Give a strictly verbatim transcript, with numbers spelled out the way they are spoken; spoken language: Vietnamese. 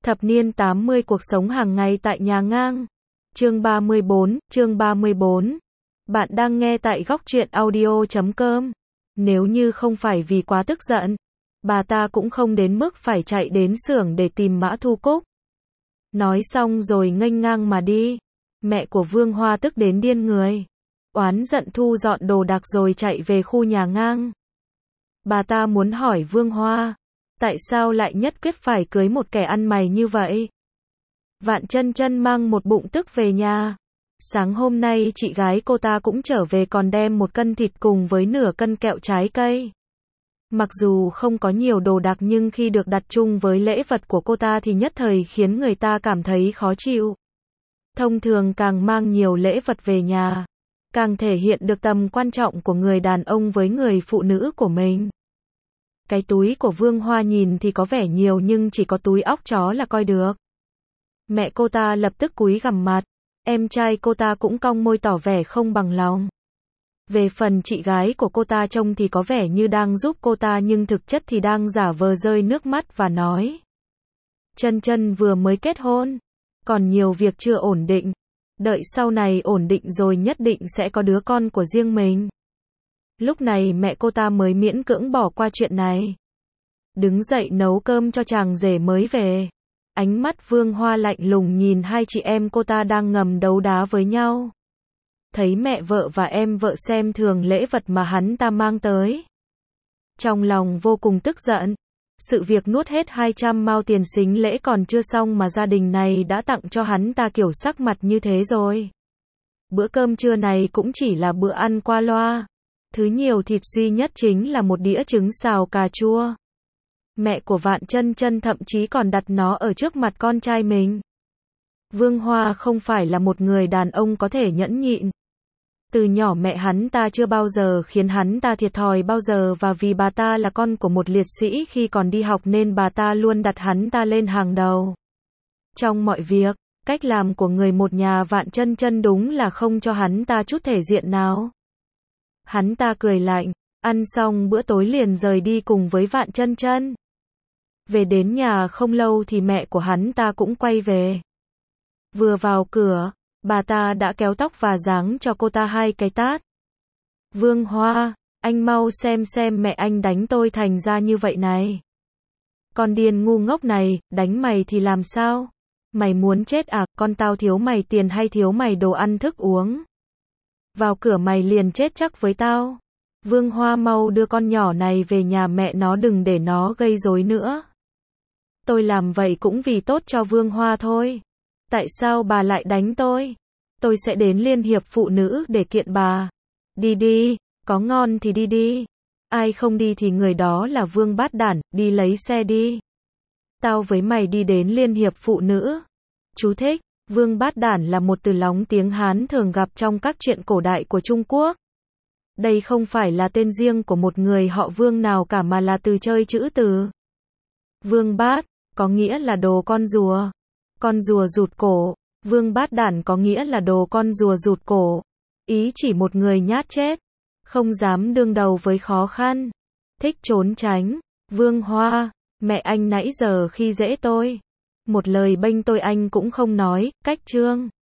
Thập niên tám mươi cuộc sống hàng ngày tại nhà ngang. Chương ba mươi bốn, chương ba mươi bốn. Bạn đang nghe tại góc truyện audio chấm com. Nếu như không phải vì quá tức giận, bà ta cũng không đến mức phải chạy đến xưởng để tìm Mã Thu Cúc. Nói xong rồi nghênh ngang mà đi. Mẹ của Vương Hoa tức đến điên người. Oán giận thu dọn đồ đạc rồi chạy về khu nhà ngang. Bà ta muốn hỏi Vương Hoa, tại sao lại nhất quyết phải cưới một kẻ ăn mày như vậy? Vạn Chân Chân mang một bụng tức về nhà. Sáng hôm nay chị gái cô ta cũng trở về còn đem một cân thịt cùng với nửa cân kẹo trái cây. Mặc dù không có nhiều đồ đạc nhưng khi được đặt chung với lễ vật của cô ta thì nhất thời khiến người ta cảm thấy khó chịu. Thông thường càng mang nhiều lễ vật về nhà, càng thể hiện được tầm quan trọng của người đàn ông với người phụ nữ của mình. Cái túi của Vương Hoa nhìn thì có vẻ nhiều nhưng chỉ có túi óc chó là coi được. Mẹ cô ta lập tức cúi gằm mặt, em trai cô ta cũng cong môi tỏ vẻ không bằng lòng. Về phần chị gái của cô ta trông thì có vẻ như đang giúp cô ta nhưng thực chất thì đang giả vờ rơi nước mắt và nói: Chân Chân vừa mới kết hôn, còn nhiều việc chưa ổn định, đợi sau này ổn định rồi nhất định sẽ có đứa con của riêng mình. Lúc này mẹ cô ta mới miễn cưỡng bỏ qua chuyện này, đứng dậy nấu cơm cho chàng rể mới về. Ánh mắt Vương Hoa lạnh lùng nhìn hai chị em cô ta đang ngầm đấu đá với nhau. Thấy mẹ vợ và em vợ xem thường lễ vật mà hắn ta mang tới, trong lòng vô cùng tức giận. Sự việc nuốt hết hai trăm mao tiền sính lễ còn chưa xong mà gia đình này đã tặng cho hắn ta kiểu sắc mặt như thế rồi. Bữa cơm trưa này cũng chỉ là bữa ăn qua loa. Thứ nhiều thịt duy nhất chính là một đĩa trứng xào cà chua. Mẹ của Vạn Chân Chân thậm chí còn đặt nó ở trước mặt con trai mình. Vương Hoa không phải là một người đàn ông có thể nhẫn nhịn. Từ nhỏ mẹ hắn ta chưa bao giờ khiến hắn ta thiệt thòi bao giờ, và vì bà ta là con của một liệt sĩ khi còn đi học nên bà ta luôn đặt hắn ta lên hàng đầu. Trong mọi việc, cách làm của người một nhà Vạn Chân Chân đúng là không cho hắn ta chút thể diện nào. Hắn ta cười lạnh, ăn xong bữa tối liền rời đi cùng với Vạn Chân Chân. Về đến nhà không lâu thì mẹ của hắn ta cũng quay về. Vừa vào cửa, bà ta đã kéo tóc và giáng cho cô ta hai cái tát. Vương Hoa, anh mau xem xem mẹ anh đánh tôi thành ra như vậy này. Con điên ngu ngốc này, đánh mày thì làm sao? Mày muốn chết à? Con tao thiếu mày tiền hay thiếu mày đồ ăn thức uống? Vào cửa mày liền chết chắc với tao. Vương Hoa mau đưa con nhỏ này về nhà mẹ nó, đừng để nó gây rối nữa. Tôi làm vậy cũng vì tốt cho Vương Hoa thôi. Tại sao bà lại đánh tôi? Tôi sẽ đến Liên hiệp phụ nữ để kiện bà. Đi đi, có ngon thì đi đi. Ai không đi thì người đó là Vương Bát Đản, đi lấy xe đi. Tao với mày đi đến Liên hiệp phụ nữ. Chú thích: Vương Bát Đản là một từ lóng tiếng Hán thường gặp trong các truyện cổ đại của Trung Quốc. Đây không phải là tên riêng của một người họ Vương nào cả mà là từ chơi chữ từ. Vương Bát có nghĩa là đồ con rùa. Con rùa rụt cổ. Vương Bát Đản có nghĩa là đồ con rùa rụt cổ. Ý chỉ một người nhát chết, không dám đương đầu với khó khăn, thích trốn tránh. Vương Hoa, mẹ anh nãy giờ khi dễ tôi, một lời bênh tôi anh cũng không nói. Cách chương